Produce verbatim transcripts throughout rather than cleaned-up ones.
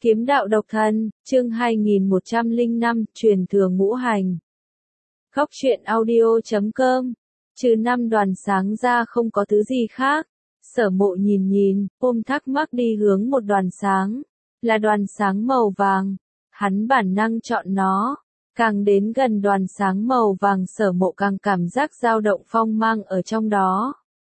Kiếm đạo độc thân, chương hai nghìn một trăm lẻ năm, truyền thừa ngũ hành. Góc truyện audio chấm com. Trừ năm đoàn sáng ra không có thứ gì khác. Sở Mộ nhìn nhìn, ôm thắc mắc đi hướng một đoàn sáng. Là đoàn sáng màu vàng. Hắn bản năng chọn nó. Càng đến gần đoàn sáng màu vàng, Sở Mộ càng cảm giác dao động phong mang ở trong đó.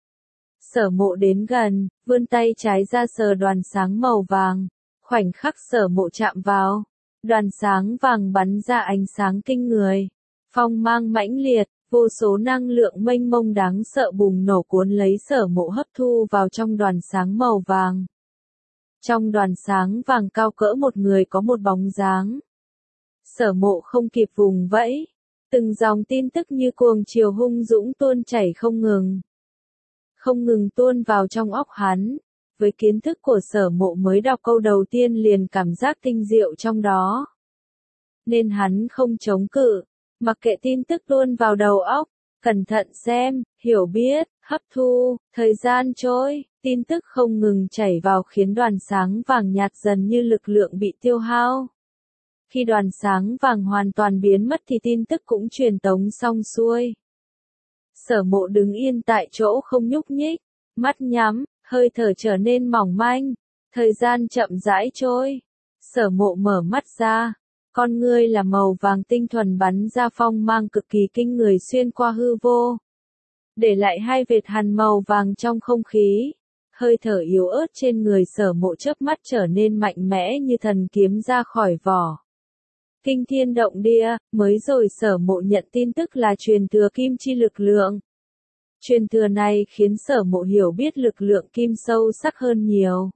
Sở Mộ đến gần, vươn tay trái ra sờ đoàn sáng màu vàng. Khoảnh khắc Sở Mộ chạm vào, đoàn sáng vàng bắn ra ánh sáng kinh người, phong mang mãnh liệt, vô số năng lượng mênh mông đáng sợ bùng nổ cuốn lấy Sở Mộ hấp thu vào trong đoàn sáng màu vàng. Trong đoàn sáng vàng cao cỡ một người có một bóng dáng. Sở Mộ không kịp vùng vẫy, từng dòng tin tức như cuồng triều hung dũng tuôn chảy không ngừng. Không ngừng tuôn vào trong óc hắn. Với kiến thức của Sở Mộ mới đọc câu đầu tiên liền cảm giác tinh diệu trong đó. Nên hắn không chống cự, mặc kệ tin tức tuôn vào đầu óc, cẩn thận xem, hiểu biết, hấp thu, thời gian trôi, tin tức không ngừng chảy vào khiến đoàn sáng vàng nhạt dần như lực lượng bị tiêu hao. Khi đoàn sáng vàng hoàn toàn biến mất thì tin tức cũng truyền tống xong xuôi. Sở Mộ đứng yên tại chỗ không nhúc nhích, mắt nhắm. Hơi thở trở nên mỏng manh, thời gian chậm rãi trôi. Sở Mộ mở mắt ra, con ngươi là màu vàng tinh thuần bắn ra phong mang cực kỳ kinh người xuyên qua hư vô. Để lại hai vệt hằn màu vàng trong không khí. Hơi thở yếu ớt trên người Sở Mộ chớp mắt trở nên mạnh mẽ như thần kiếm ra khỏi vỏ. Kinh thiên động địa, mới rồi Sở Mộ nhận tin tức là truyền thừa kim chi lực lượng. Truyền thừa này khiến Sở Mộ hiểu biết lực lượng kim sâu sắc hơn nhiều.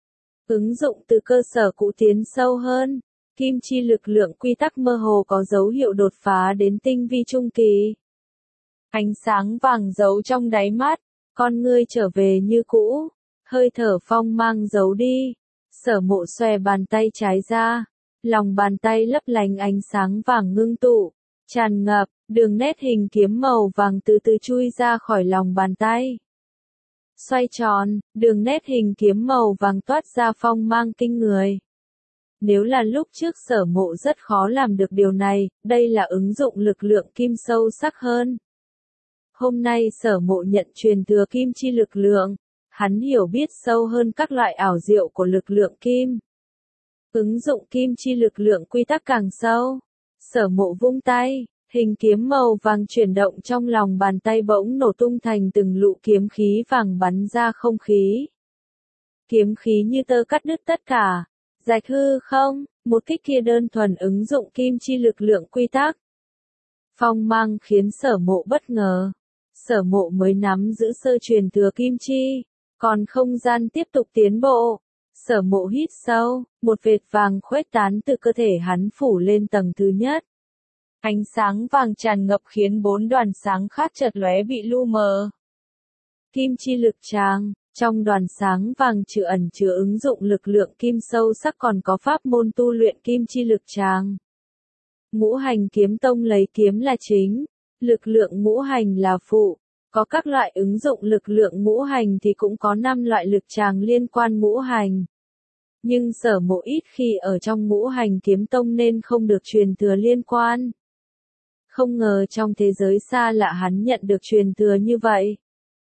Ứng dụng từ cơ sở cũ tiến sâu hơn, kim chi lực lượng quy tắc mơ hồ có dấu hiệu đột phá đến tinh vi trung kỳ. Ánh sáng vàng giấu trong đáy mắt, con ngươi trở về như cũ, hơi thở phong mang giấu đi. Sở Mộ xòe bàn tay trái ra, lòng bàn tay lấp lánh ánh sáng vàng ngưng tụ, tràn ngập. Đường nét hình kiếm màu vàng từ từ chui ra khỏi lòng bàn tay. Xoay tròn, đường nét hình kiếm màu vàng toát ra phong mang kinh người. Nếu là lúc trước Sở Mộ rất khó làm được điều này, đây là ứng dụng lực lượng kim sâu sắc hơn. Hôm nay Sở Mộ nhận truyền thừa kim chi lực lượng, hắn hiểu biết sâu hơn các loại ảo diệu của lực lượng kim. Ứng dụng kim chi lực lượng quy tắc càng sâu. Sở Mộ vung tay. Hình kiếm màu vàng chuyển động trong lòng bàn tay bỗng nổ tung thành từng lũ kiếm khí vàng bắn ra không khí. Kiếm khí như tơ cắt đứt tất cả, rạch hư không, một kích kia đơn thuần ứng dụng kim chi lực lượng quy tắc. Phong mang khiến Sở Mộ bất ngờ. Sở Mộ mới nắm giữ sơ truyền thừa kim chi, còn không gian tiếp tục tiến bộ. Sở Mộ hít sâu, một vệt vàng khuếch tán từ cơ thể hắn phủ lên tầng thứ nhất. Ánh sáng vàng tràn ngập khiến bốn đoàn sáng khác chợt lóe bị lu mờ. Kim chi lực tràng, trong đoàn sáng vàng trừ ẩn chứa ứng dụng lực lượng kim sâu sắc còn có pháp môn tu luyện kim chi lực tràng. Ngũ hành kiếm tông lấy kiếm là chính, lực lượng ngũ hành là phụ, có các loại ứng dụng lực lượng ngũ hành thì cũng có năm loại lực tràng liên quan ngũ hành. Nhưng Sở Mộ ít khi ở trong ngũ hành kiếm tông nên không được truyền thừa liên quan. Không ngờ trong thế giới xa lạ hắn nhận được truyền thừa như vậy.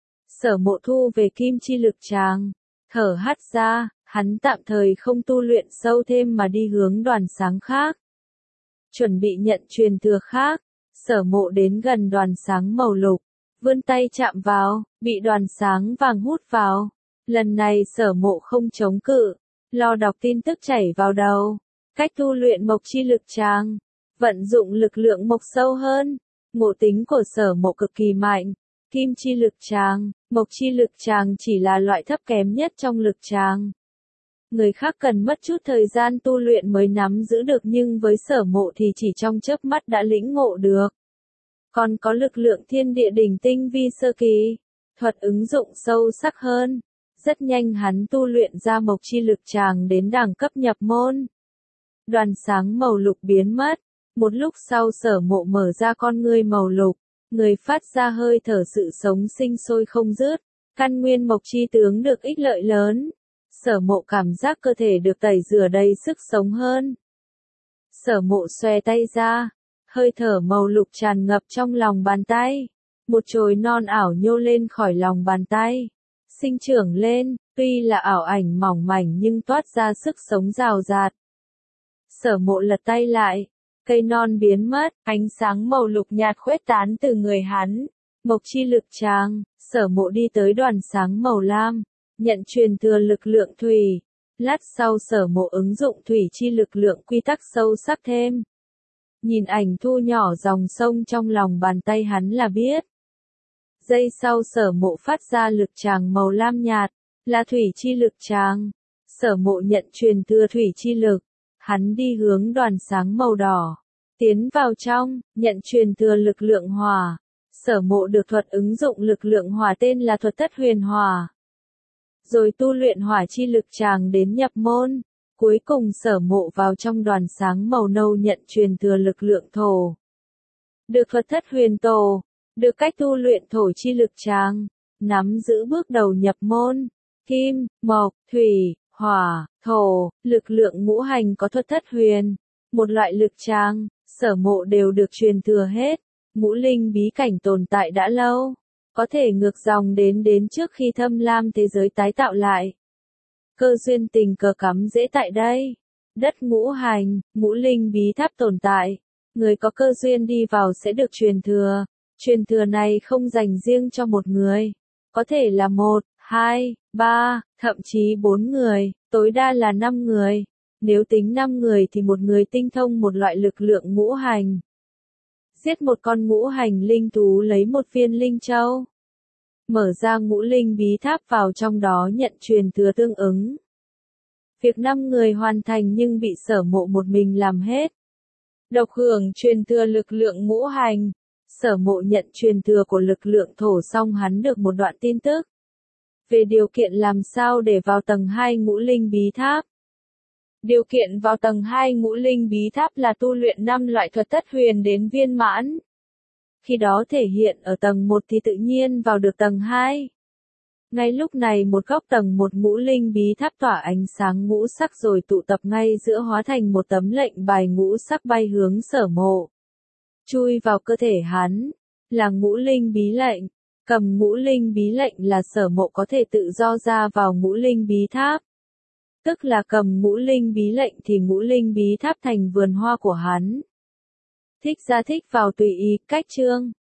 Sở Mộ thu về kim chi lực tràng, thở hắt ra, hắn tạm thời không tu luyện sâu thêm mà đi hướng đoàn sáng khác. Chuẩn bị nhận truyền thừa khác, Sở Mộ đến gần đoàn sáng màu lục, vươn tay chạm vào, bị đoàn sáng vàng hút vào. Lần này Sở Mộ không chống cự, lo đọc tin tức chảy vào đầu. Cách tu luyện mộc chi lực tràng. Vận dụng lực lượng mộc sâu hơn, ngộ tính của Sở Mộ cực kỳ mạnh. Kim chi lực tràng, mộc chi lực tràng chỉ là loại thấp kém nhất trong lực tràng. Người khác cần mất chút thời gian tu luyện mới nắm giữ được nhưng với Sở Mộ thì chỉ trong chớp mắt đã lĩnh ngộ được. Còn có lực lượng thiên địa đỉnh tinh vi sơ kỳ, thuật ứng dụng sâu sắc hơn. Rất nhanh hắn tu luyện ra mộc chi lực tràng đến đẳng cấp nhập môn. Đoàn sáng màu lục biến mất. Một lúc sau Sở Mộ mở ra con ngươi màu lục, người phát ra hơi thở sự sống sinh sôi không dứt, căn nguyên mộc chi tướng được ích lợi lớn. Sở Mộ cảm giác cơ thể được tẩy rửa đầy sức sống hơn. Sở Mộ xòe tay ra, hơi thở màu lục tràn ngập trong lòng bàn tay. Một chồi non ảo nhô lên khỏi lòng bàn tay, sinh trưởng lên, tuy là ảo ảnh mỏng mảnh nhưng toát ra sức sống rào rạt. Sở Mộ lật tay lại, cây non biến mất, ánh sáng màu lục nhạt khuếch tán từ người hắn. Mộc chi lực tràng, Sở Mộ đi tới đoàn sáng màu lam, nhận truyền thừa lực lượng thủy. Lát sau Sở Mộ ứng dụng thủy chi lực lượng quy tắc sâu sắc thêm. Nhìn ảnh thu nhỏ dòng sông trong lòng bàn tay hắn là biết. Giây sau Sở Mộ phát ra lực tràng màu lam nhạt, là thủy chi lực tràng. Sở Mộ nhận truyền thừa thủy chi lực, hắn đi hướng đoàn sáng màu đỏ, tiến vào trong, nhận truyền thừa lực lượng hỏa. Sở Mộ được thuật ứng dụng lực lượng hỏa tên là thuật thất huyền hỏa. Rồi tu luyện hỏa chi lực tràng đến nhập môn. Cuối cùng Sở Mộ vào trong đoàn sáng màu nâu nhận truyền thừa lực lượng thổ. Được thuật thất huyền tổ, được cách tu luyện thổ chi lực tràng, nắm giữ bước đầu nhập môn. Kim, mộc, thủy, hỏa, thổ, lực lượng ngũ hành có thuật thất huyền. Một loại lực tràng, Sở Mộ đều được truyền thừa hết. Ngũ linh bí cảnh tồn tại đã lâu, có thể ngược dòng đến đến trước khi thâm lam thế giới tái tạo lại. Cơ duyên tình cờ cắm rễ tại đây. Đất ngũ hành, ngũ linh bí tháp tồn tại. Người có cơ duyên đi vào sẽ được truyền thừa. Truyền thừa này không dành riêng cho một người. Có thể là một, hai, ba, thậm chí bốn người, tối đa là năm người. Nếu tính năm người thì một người tinh thông một loại lực lượng ngũ hành. Giết một con ngũ hành linh thú lấy một viên linh châu. Mở ra ngũ linh bí tháp vào trong đó nhận truyền thừa tương ứng. Việc năm người hoàn thành nhưng bị Sở Mộ một mình làm hết. Độc hưởng truyền thừa lực lượng ngũ hành. Sở Mộ nhận truyền thừa của lực lượng thổ xong hắn được một đoạn tin tức. Về điều kiện làm sao để vào tầng hai ngũ linh bí tháp. Điều kiện vào tầng hai ngũ linh bí tháp là tu luyện năm loại thuật thất huyền đến viên mãn. Khi đó thể hiện ở tầng một thì tự nhiên vào được tầng hai. Ngay lúc này một góc tầng một ngũ linh bí tháp tỏa ánh sáng ngũ sắc rồi tụ tập ngay giữa hóa thành một tấm lệnh bài ngũ sắc bay hướng Sở Mộ. Chui vào cơ thể hắn, là ngũ linh bí lệnh. Cầm ngũ linh bí lệnh là Sở Mộ có thể tự do ra vào ngũ linh bí tháp. Tức là cầm ngũ linh bí lệnh thì ngũ linh bí tháp thành vườn hoa của hắn. Thích ra thích vào tùy ý, cách chương.